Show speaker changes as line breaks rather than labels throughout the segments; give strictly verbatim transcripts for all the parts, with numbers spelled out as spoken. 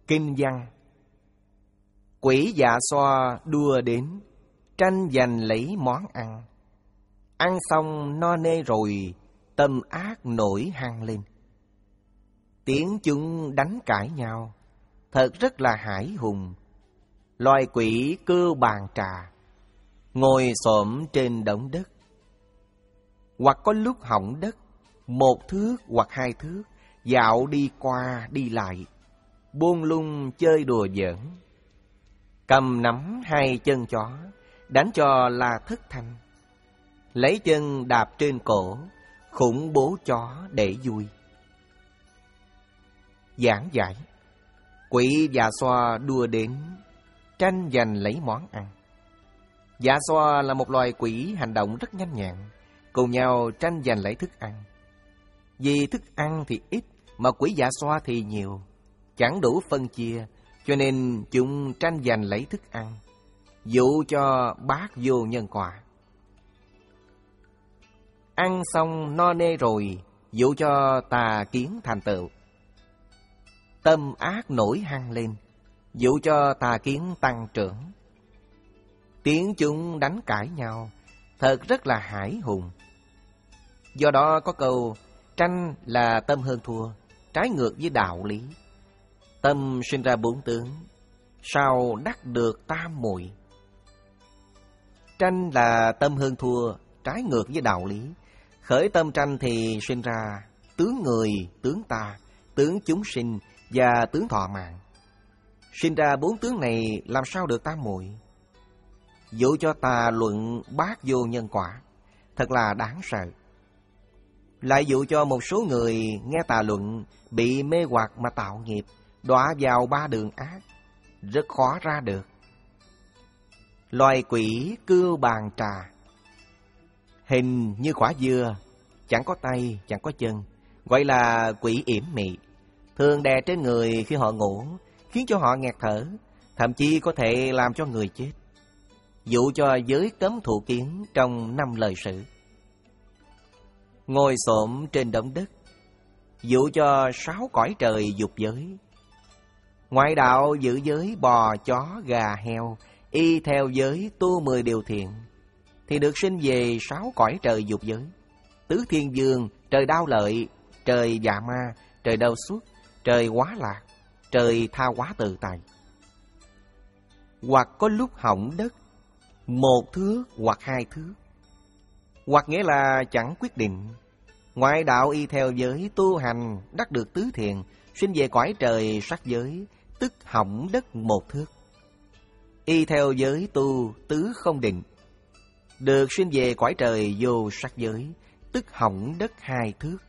Kinh văn. Quỷ dạ xoa đua đến, tranh giành lấy món ăn. Ăn xong no nê rồi, tâm ác nổi hăng lên. Tiếng chúng đánh cãi nhau, thật rất là hãi hùng. Loài quỷ cưa bàn trà, ngồi xổm trên đống đất. Hoặc có lúc hỏng đất, một thước hoặc hai thước, dạo đi qua đi lại, buông lung chơi đùa giỡn. Cầm nắm hai chân chó, đánh cho là thất thanh. Lấy chân đạp trên cổ, khủng bố chó để vui. Giảng giải. Quỷ dạ xoa đua đến, tranh giành lấy món ăn. Dạ xoa là một loài quỷ hành động rất nhanh nhẹn, cùng nhau tranh giành lấy thức ăn. Vì thức ăn thì ít, mà quỷ dạ xoa thì nhiều, chẳng đủ phân chia, cho nên chúng tranh giành lấy thức ăn, dụ cho bát vô nhân quả. Ăn xong no nê rồi, dụ cho tà kiến thành tựu. Tâm ác nổi hăng lên, dụ cho tà kiến tăng trưởng. Tiếng chúng đánh cãi nhau, thật rất là hãi hùng. Do đó có câu, tranh là tâm hơn thua, trái ngược với đạo lý. Tâm sinh ra bốn tướng, sao đắc được tam muội. Tranh là tâm hơn thua, trái ngược với đạo lý. Khởi tâm tranh thì sinh ra tướng người, tướng ta, tướng chúng sinh và tướng thọ mạng. Sinh ra bốn tướng này làm sao được tam muội. Dụ cho tà luận bát vô nhân quả, thật là đáng sợ. Lại dụ cho một số người nghe tà luận bị mê hoặc mà tạo nghiệp, đọa vào ba đường ác, rất khó ra được. Loài quỷ cưa bàn trà, hình như quả dưa, chẳng có tay, chẳng có chân, gọi là quỷ yểm mị. Thường đè trên người khi họ ngủ, khiến cho họ nghẹt thở, thậm chí có thể làm cho người chết. Dụ cho giới cấm thụ kiến trong năm lời sử. Ngồi xổm trên đống đất, dụ cho sáu cõi trời dục giới. Ngoại đạo giữ giới bò, chó, gà, heo, y theo giới tu mười điều thiện, thì được sinh về sáu cõi trời dục giới. Tứ thiên dương, trời đao lợi, trời dạ ma, trời đau xuất, trời hóa lạc, trời tha hóa tự tại. Hoặc có lúc hỏng đất, một thước hoặc hai thước. Hoặc nghĩa là chẳng quyết định. Ngoại đạo y theo giới tu hành, đắc được tứ thiện, sinh về cõi trời sắc giới, tức hỏng đất một thước. Y theo giới tu tứ không định, được sinh về cõi trời vô sắc giới, tức hỏng đất hai thước.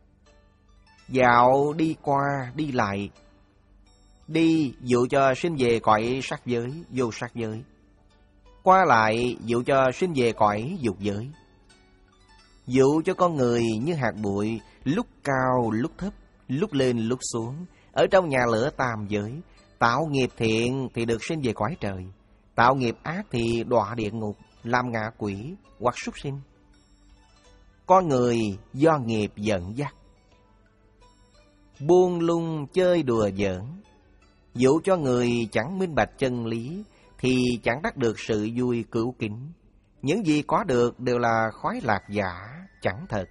Dạo đi qua đi lại, đi dụ cho sinh về cõi sắc giới, vô sắc giới. Qua lại dụ cho sinh về cõi dục giới. Dụ cho con người như hạt bụi, lúc cao lúc thấp, lúc lên lúc xuống, ở trong nhà lửa tam giới. Tạo nghiệp thiện thì được sinh về cõi trời, tạo nghiệp ác thì đọa địa ngục, làm ngạ quỷ hoặc súc sinh. Con người do nghiệp dẫn dắt, buông lung chơi đùa giỡn. Dụ cho người chẳng minh bạch chân lý, thì chẳng đắc được sự vui cửu kính. Những gì có được đều là khoái lạc giả, chẳng thật.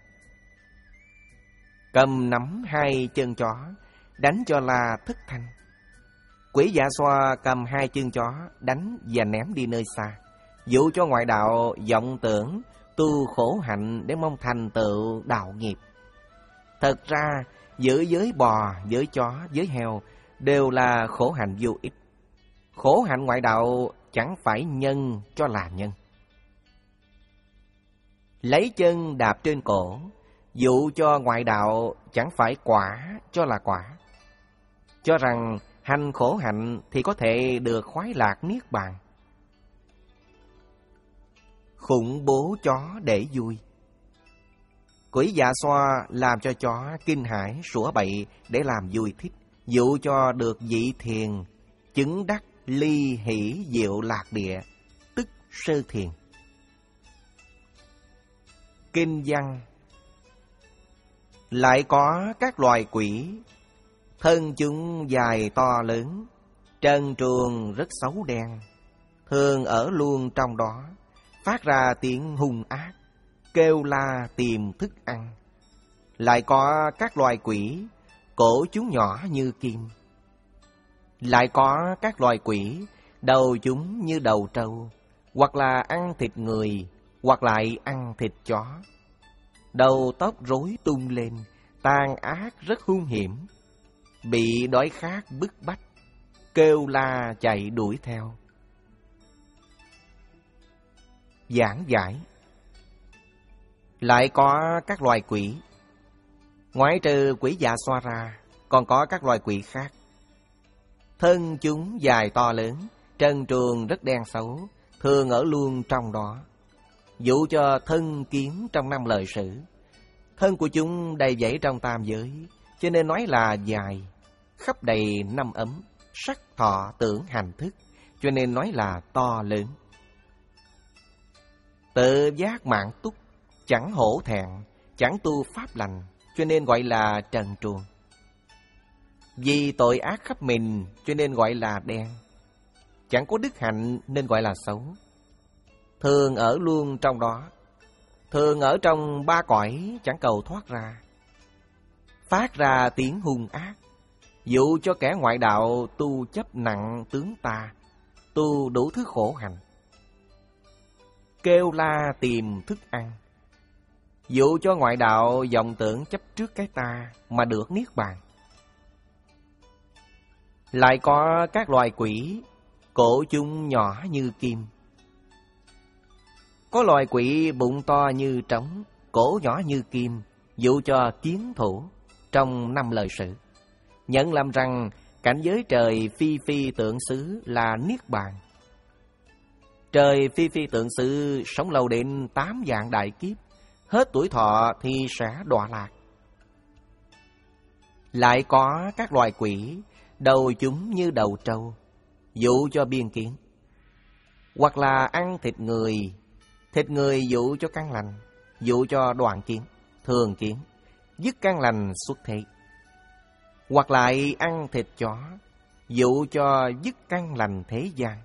Cầm nắm hai chân chó, đánh cho là thất thanh. Quỷ dạ xoa cầm hai chân chó, đánh và ném đi nơi xa. Dụ cho ngoại đạo vọng tưởng, tu khổ hạnh để mong thành tựu đạo nghiệp. Thật ra, giữa giới bò, giới chó, giới heo đều là khổ hạnh vô ích. Khổ hạnh ngoại đạo chẳng phải nhân cho là nhân. Lấy chân đạp trên cổ, dụ cho ngoại đạo chẳng phải quả cho là quả. Cho rằng hành khổ hạnh thì có thể được khoái lạc niết bàn. Khủng bố chó để vui. Quỷ dạ xoa làm cho chó kinh hãi sủa bậy để làm vui thích, dụ cho được vị thiền, chứng đắc ly hỷ diệu lạc địa, tức sơ thiền. Kinh văn. Lại có các loài quỷ, Thân chúng dài to lớn, trần truồng rất xấu đen, thường ở luôn trong đó, phát ra tiếng hung ác, kêu la tìm thức ăn. Lại có các loài quỷ, cổ chúng nhỏ như kim. Lại có các loài quỷ, đầu chúng như đầu trâu, hoặc là ăn thịt người, hoặc lại ăn thịt chó. Đầu tóc rối tung lên, tàn ác rất hung hiểm, bị đói khát bức bách, kêu la chạy đuổi theo. Giảng giải. Lại có các loài quỷ, ngoại trừ quỷ dạ xoa ra, còn có các loài quỷ khác. Thân chúng dài to lớn, trần truồng rất đen xấu, thường ở luôn trong đó. Dụ cho thân kiến trong năm lời sử. Thân của chúng đầy dẫy trong tam giới, cho nên nói là dài, khắp đầy năm ấm, sắc thọ tưởng hành thức, cho nên nói là to lớn. Tự giác mạng túc, chẳng hổ thẹn, chẳng tu pháp lành, cho nên gọi là trần truồng. Vì tội ác khắp mình, cho nên gọi là đen. Chẳng có đức hạnh nên gọi là xấu. Thường ở luôn trong đó, thường ở trong ba cõi, chẳng cầu thoát ra. Phát ra tiếng hung ác, dụ cho kẻ ngoại đạo tu chấp nặng tướng ta, tu đủ thứ khổ hạnh. Kêu la tìm thức ăn, dụ cho ngoại đạo vọng tưởng chấp trước cái ta mà được niết bàn. Lại có các loài quỷ, cổ chúng nhỏ như kim. Có loài quỷ bụng to như trống, cổ nhỏ như kim, dụ cho kiến thủ trong năm lời sử. Nhận làm rằng cảnh giới trời phi phi tượng xứ là niết bàn. Trời phi phi tượng xứ sống lâu đến tám vạn đại kiếp, hết tuổi thọ thì sẽ đọa lạc. Lại có các loài quỷ, đầu chúng như đầu trâu, dụ cho biên kiến. Hoặc là ăn thịt người, thịt người dụ cho căn lành, dụ cho đoạn kiến, thường kiến, dứt căn lành xuất thế. Hoặc lại ăn thịt chó, dụ cho dứt căn lành thế gian.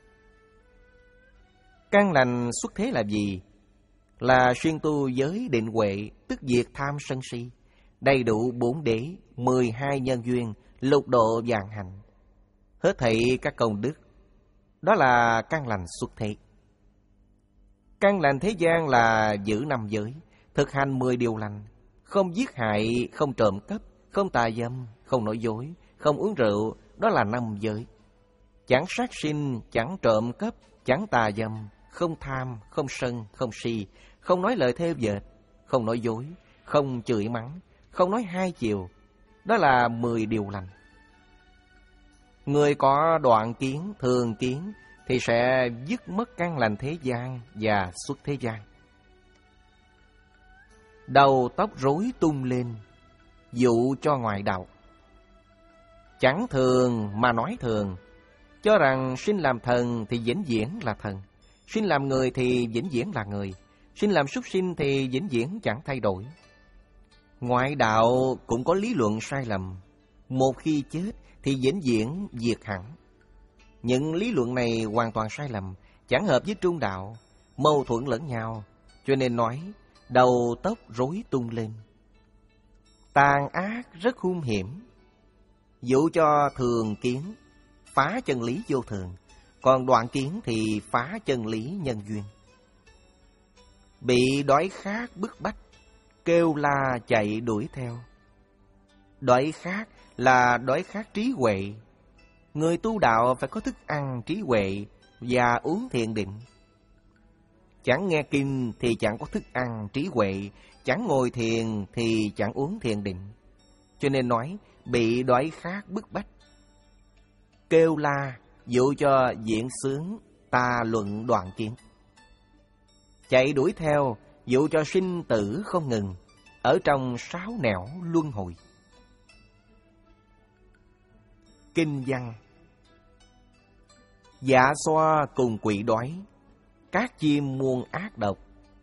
Căn lành xuất thế là gì? Là xuyên tu giới định huệ, tức diệt tham sân si, đầy đủ bốn đế, mười hai nhân duyên, lục độ vạn hạnh, hết thảy các công đức. Đó là căn lành xuất thế. Căn lành thế gian là giữ năm giới, thực hành mười điều lành, không giết hại, không trộm cắp, không tà dâm, không nói dối, không uống rượu, đó là năm giới. Chẳng sát sinh, chẳng trộm cắp, chẳng tà dâm, không tham, không sân, không si, không nói lời thêu dệt, không nói dối, không chửi mắng, không nói hai chiều. Đó là mười điều lành. Người có đoạn kiến, thường kiến thì sẽ dứt mất căn lành thế gian và xuất thế gian. Đầu tóc rối tung lên, dụ cho ngoại đạo. Chẳng thường mà nói thường, cho rằng sinh làm thần thì vĩnh viễn là thần, sinh làm người thì vĩnh viễn là người, sinh làm súc sinh thì vĩnh viễn chẳng thay đổi. Ngoại đạo cũng có lý luận sai lầm, một khi chết thì vĩnh viễn diệt hẳn. Những lý luận này hoàn toàn sai lầm, chẳng hợp với trung đạo, mâu thuẫn lẫn nhau, cho nên nói đầu tóc rối tung lên. Tàn ác rất hung hiểm, dụ cho thường kiến, phá chân lý vô thường, còn đoạn kiến thì phá chân lý nhân duyên. Bị đói khát bức bách, kêu la chạy đuổi theo. Đói khát là đói khát trí huệ. Người tu đạo phải có thức ăn trí huệ và uống thiền định. Chẳng nghe kinh thì chẳng có thức ăn trí huệ, chẳng ngồi thiền thì chẳng uống thiền định. Cho nên nói bị đói khát bức bách. Kêu la dụ cho diễn xướng tà luận đoạn kiến. Chạy đuổi theo dụ cho sinh tử không ngừng, ở trong sáu nẻo luân hồi. Kinh văn. Dạ xoa cùng quỷ đói, các chim muôn ác độc.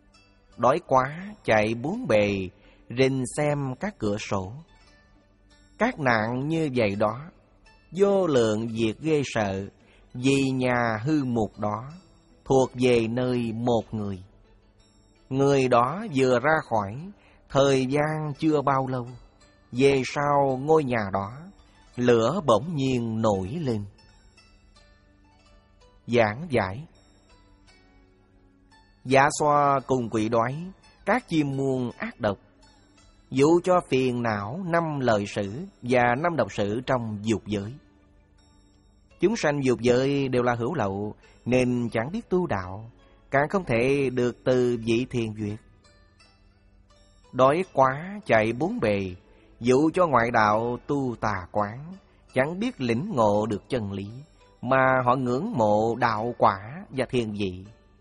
Đói quá chạy bốn bề, rình xem các cửa sổ. Các nạn như vậy đó, vô lượng việc ghê sợ, vì nhà hư mục đó, thuộc về nơi một người. Người đó vừa ra khỏi, thời gian chưa bao lâu, về sau ngôi nhà đó, lửa bỗng nhiên nổi lên. Giảng giải. Dạ Xoa cùng quỷ đói, các chim muông ác độc, dụ cho phiền não năm lời sử và năm độc sử trong dục giới. Chúng sanh dục giới đều là hữu lậu, nên chẳng biết tu đạo, càng không thể được từ vị thiền duyệt. Đói quá chạy bốn bề, dụ cho ngoại đạo tu tà quán, chẳng biết lĩnh ngộ được chân lý, mà họ ngưỡng mộ đạo quả và thiền vị.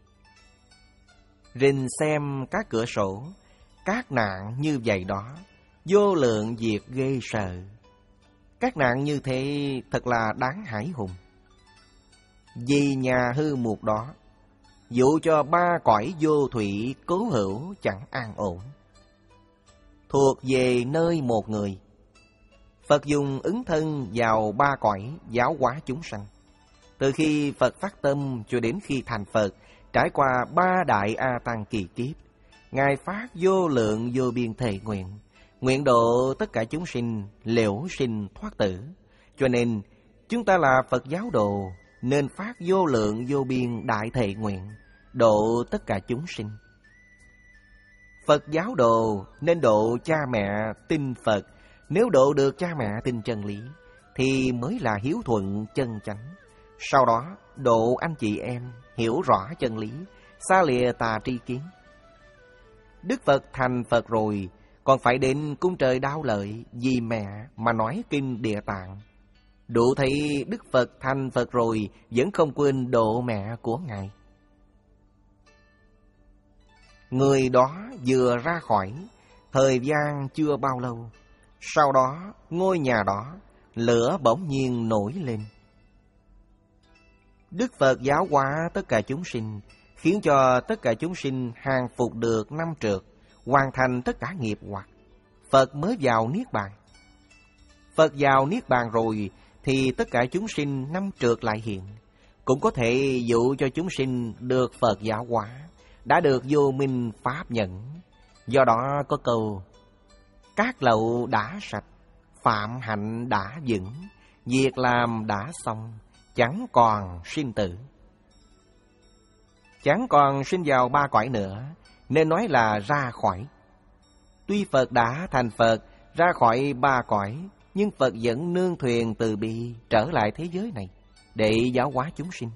Rình xem các cửa sổ, các nạn như vậy đó, vô lượng việc ghê sợ. Các nạn như thế thật là đáng hãi hùng. Vì nhà hư mục đó, dụ cho ba cõi vô thủy cố hữu chẳng an ổn, thuộc về nơi một người. Phật dùng ứng thân vào ba cõi giáo hóa chúng sanh. Từ khi Phật phát tâm cho đến khi thành Phật, trải qua ba đại A Tăng kỳ kiếp, Ngài phát vô lượng vô biên thệ nguyện, nguyện độ tất cả chúng sinh liễu sinh thoát tử. Cho nên chúng ta là Phật giáo đồ, nên phát vô lượng vô biên đại thệ nguyện, độ tất cả chúng sinh. Phật giáo đồ nên độ cha mẹ tin Phật. Nếu độ được cha mẹ tin chân lý, thì mới là hiếu thuận chân chánh. Sau đó độ anh chị em hiểu rõ chân lý, xa lìa tà tri kiến. Đức Phật thành Phật rồi, còn phải đến cung trời đau lợi vì mẹ mà nói kinh Địa Tạng. Đủ thấy Đức Phật thành Phật rồi, vẫn không quên độ mẹ của Ngài. Người đó vừa ra khỏi, thời gian chưa bao lâu, sau đó ngôi nhà đó, lửa bỗng nhiên nổi lên. Đức Phật giáo hóa tất cả chúng sinh, khiến cho tất cả chúng sinh hàng phục được năm trượt, hoàn thành tất cả nghiệp hoặc. Phật mới vào Niết Bàn. Phật vào Niết Bàn rồi, thì tất cả chúng sinh năm trượt lại hiện, cũng có thể dụ cho chúng sinh được Phật giáo hóa, đã được vô minh pháp nhẫn. Do đó có câu: các lậu đã sạch, phạm hạnh đã vững, việc làm đã xong, chẳng còn sinh tử. Chẳng còn sinh vào ba cõi nữa, nên nói là ra khỏi. Tuy Phật đã thành Phật, ra khỏi ba cõi, nhưng Phật vẫn nương thuyền từ bi trở lại thế giới này để giáo hóa chúng sinh.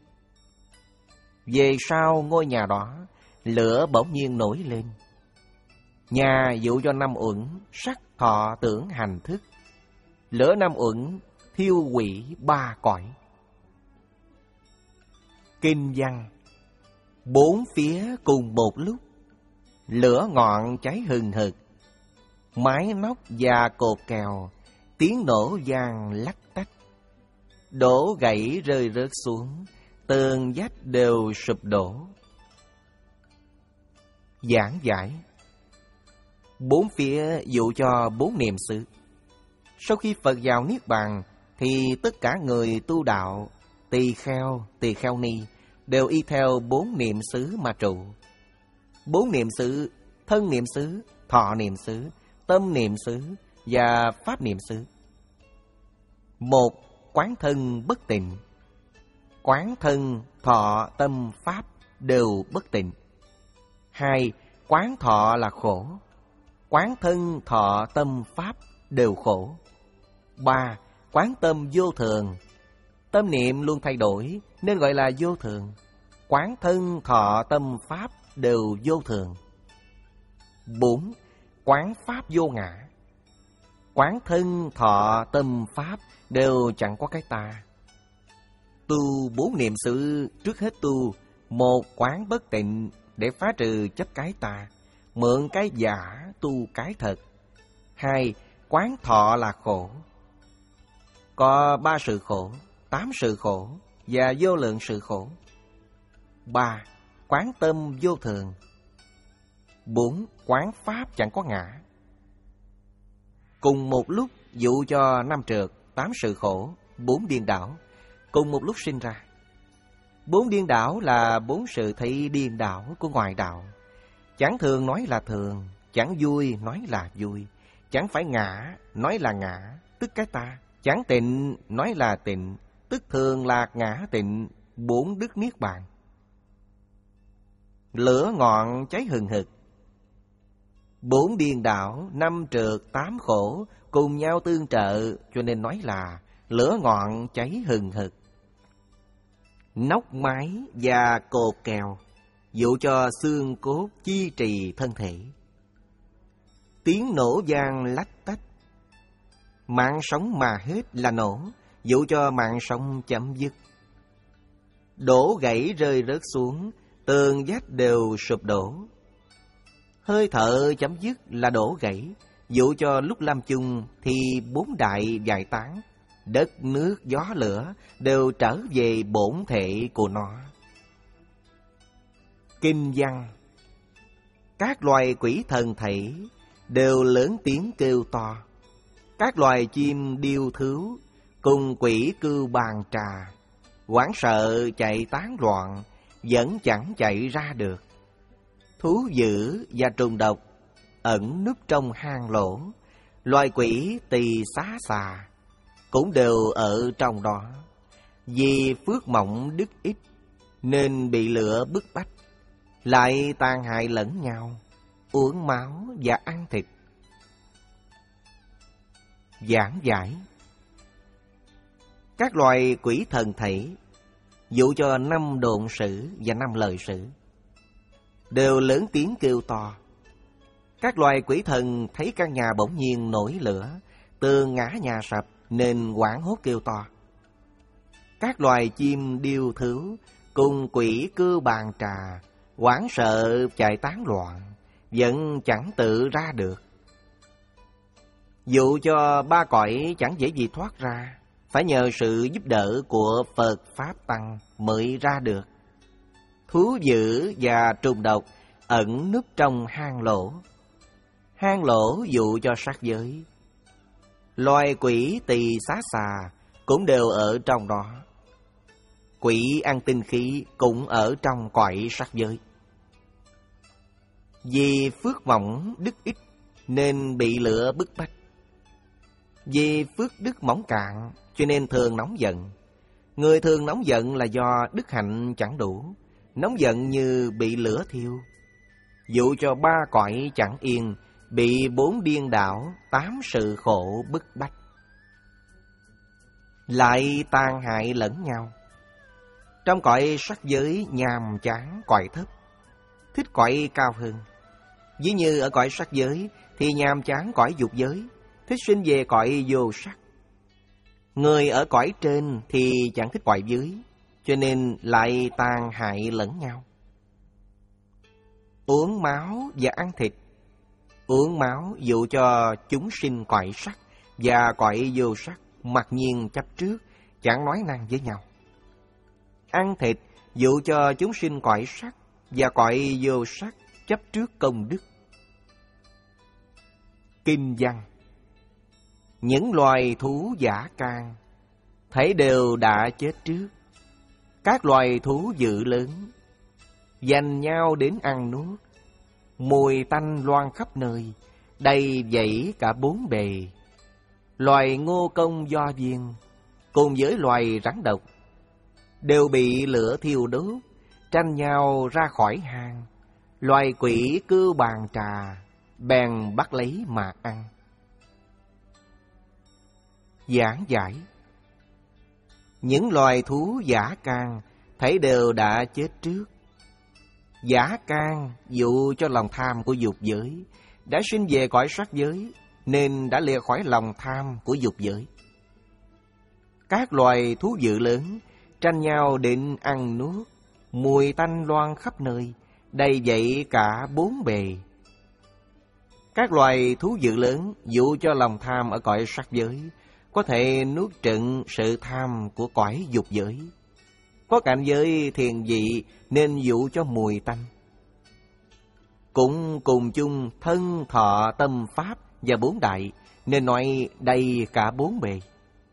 Về sau ngôi nhà đó, lửa bỗng nhiên nổi lên. Nhà dụ cho năm uẩn, sắc thọ tưởng hành thức. Lửa năm uẩn thiêu hủy ba cõi. Kinh văn: bốn phía cùng một lúc, lửa ngọn cháy hừng hực, mái nóc và cột kèo tiếng nổ vang lách tách, đổ gãy rơi rớt xuống, tường vách đều sụp đổ. Giảng giải: bốn phía dụ cho bốn niệm xứ. Sau khi Phật vào Niết Bàn, thì tất cả người tu đạo, tỳ kheo, tỳ kheo ni, đều y theo bốn niệm xứ mà trụ. Bốn niệm xứ: thân niệm xứ, thọ niệm xứ, tâm niệm xứ và pháp niệm xứ. Một, quán thân bất tịnh. Quán thân, thọ, tâm, pháp đều bất tịnh. Hai, quán thọ là khổ. Quán thân, thọ, tâm, pháp đều khổ. Ba, quán tâm vô thường. Tâm niệm luôn thay đổi nên gọi là vô thường. Quán thân, thọ, tâm, pháp đều vô thường. Bốn, quán pháp vô ngã. Quán thân, thọ, tâm, pháp đều chẳng có cái ta. Tu bốn niệm xứ, trước hết tu một quán bất tịnh để phá trừ chấp cái ta, mượn cái giả tu cái thật. Hai, quán thọ là khổ. Có ba sự khổ, tám sự khổ và vô lượng sự khổ. Ba, quán tâm vô thường. Bốn, quán pháp chẳng có ngã. Cùng một lúc dụ cho năm trượt, tám sự khổ, bốn điên đảo cùng một lúc sinh ra. Bốn điên đảo là bốn sự thấy điên đảo của ngoại đạo. Chẳng thường nói là thường, chẳng vui nói là vui, chẳng phải ngã nói là ngã, tức cái ta, chẳng tịnh nói là tịnh, tức thường lạc ngã tịnh, bốn đức niết bàn. Lửa ngọn cháy hừng hực, bốn điên đảo, năm trượt, tám khổ cùng nhau tương trợ, cho nên nói là lửa ngọn cháy hừng hực. Nóc mái và cột kèo, dụ cho xương cốt chi trì thân thể. Tiếng nổ vang lách tách, mạng sống mà hết là nổ, dụ cho mạng sống chấm dứt. Đổ gãy rơi rớt xuống, tường vách đều sụp đổ. Hơi thở chấm dứt là đổ gãy, dụ cho lúc lâm chung thì bốn đại giải tán, đất nước gió lửa đều trở về bổn thể của nó. Kinh văn, các loài quỷ thần thảy đều lớn tiếng kêu to. Các loài chim điêu thứu cùng quỷ cưu bàn trà, hoảng sợ chạy tán loạn, vẫn chẳng chạy ra được. Thú dữ và trùng độc ẩn núp trong hang lỗ, loài quỷ tỳ xá xà cũng đều ở trong đó. Vì phước mỏng đức ít nên bị lửa bức bách, lại tàn hại lẫn nhau, uống máu và ăn thịt. Giảng giải, các loài quỷ thần thảy dụ cho năm độn sử và năm lời sử đều lớn tiếng kêu to. Các loài quỷ thần thấy căn nhà bỗng nhiên nổi lửa, tường ngã nhà sập nên hoảng hốt kêu to. Các loài chim điêu thứu cùng quỷ cưa bàn trà, hoảng sợ chạy tán loạn, vẫn chẳng tự ra được. Dụ cho ba cõi chẳng dễ gì thoát ra, phải nhờ sự giúp đỡ của Phật Pháp Tăng mới ra được. Thú dữ và trùng độc ẩn núp trong hang lỗ. Hang lỗ dụ cho sát giới. Loài quỷ tỳ xá xà cũng đều ở trong đó. Quỷ ăn tinh khí cũng ở trong cõi sát giới. Vì phước mỏng đức ít nên bị lửa bức bách. Vì phước đức mỏng cạn cho nên thường nóng giận. Người thường nóng giận là do đức hạnh chẳng đủ, nóng giận như bị lửa thiêu. Dụ cho ba cõi chẳng yên, bị bốn điên đảo, tám sự khổ bức bách. Lại tàn hại lẫn nhau. Trong cõi sắc giới nhàm chán cõi thấp, thích cõi cao hơn. Ví như ở cõi sắc giới thì nhàm chán cõi dục giới, thích sinh về cõi vô sắc. Người ở cõi trên thì chẳng thích cõi dưới, cho nên lại tàn hại lẫn nhau. Uống máu và ăn thịt. Uống máu dụ cho chúng sinh cõi sắc và cõi vô sắc mặc nhiên chấp trước, chẳng nói năng với nhau. Ăn thịt dụ cho chúng sinh cõi sắc và cõi vô sắc chấp trước công đức. Kinh văn, những loài thú dã can thấy đều đã chết trước. Các loài thú dữ lớn giành nhau đến ăn nuốt, mùi tanh loang khắp nơi, đầy dẫy cả bốn bề. Loài ngô công do viên cùng với loài rắn độc đều bị lửa thiêu đốt, tranh nhau ra khỏi hang. Loài quỷ cưu bàn trà bèn bắt lấy mà ăn. Giảng giải, những loài thú dã can thấy đều đã chết trước. Dã can dụ cho lòng tham của dục giới, đã sinh về cõi sắc giới nên đã lìa khỏi lòng tham của dục giới. Các loài thú dữ lớn tranh nhau định ăn nuốt, mùi tanh loang khắp nơi, đầy dẫy cả bốn bề. Các loài thú dữ lớn dụ cho lòng tham ở cõi sắc giới, có thể nuốt trừng sự tham của cõi dục giới. Có cảnh giới thiền vị nên dụ cho mùi tanh. Cũng cùng chung thân thọ tâm pháp và bốn đại nên nói đầy cả bốn bề.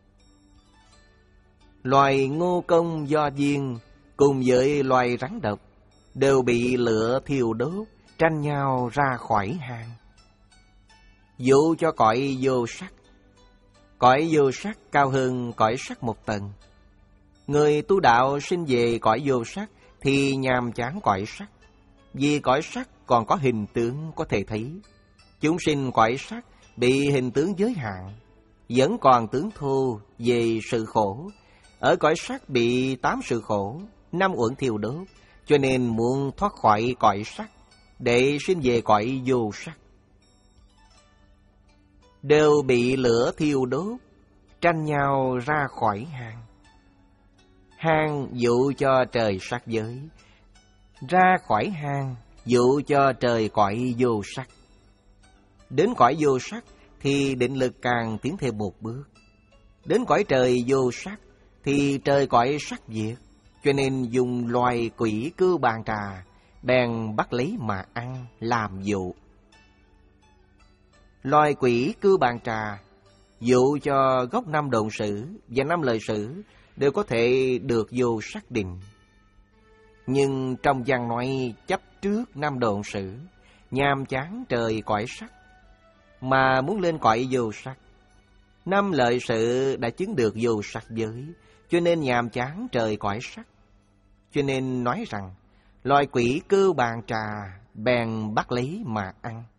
Loài ngô công do viên cùng với loài rắn độc đều bị lửa thiêu đốt, tranh nhau ra khỏi hang. Dụ cho cõi vô sắc, cõi vô sắc cao hơn cõi sắc một tầng. Người tu đạo sinh về cõi vô sắc thì nhàm chán cõi sắc, vì cõi sắc còn có hình tướng có thể thấy. Chúng sinh cõi sắc bị hình tướng giới hạn, vẫn còn tướng thô về sự khổ. Ở cõi sắc bị tám sự khổ, năm uẩn thiêu đốt, cho nên muốn thoát khỏi cõi sắc để sinh về cõi vô sắc. Đều bị lửa thiêu đốt, tranh nhau ra khỏi hang. Hang dụ cho trời sắc giới, ra khỏi hang dụ cho trời cõi vô sắc. Đến cõi vô sắc thì định lực càng tiến thêm một bước. Đến cõi trời vô sắc thì trời cõi sắc diệt, cho nên dùng loài quỷ cưu bàn trà, bèn bắt lấy mà ăn làm dụ. Loài quỷ cưu bàn trà dụ cho gốc năm độn sử và năm lời sử đều có thể được vô sắc định. Nhưng trong văn nói chấp trước năm độn sử, nhàm chán trời cõi sắc, mà muốn lên cõi vô sắc. Năm lợi sự đã chứng được vô sắc giới, cho nên nhàm chán trời cõi sắc. Cho nên nói rằng loài quỷ cưu bàn trà, bèn bắt lấy mà ăn.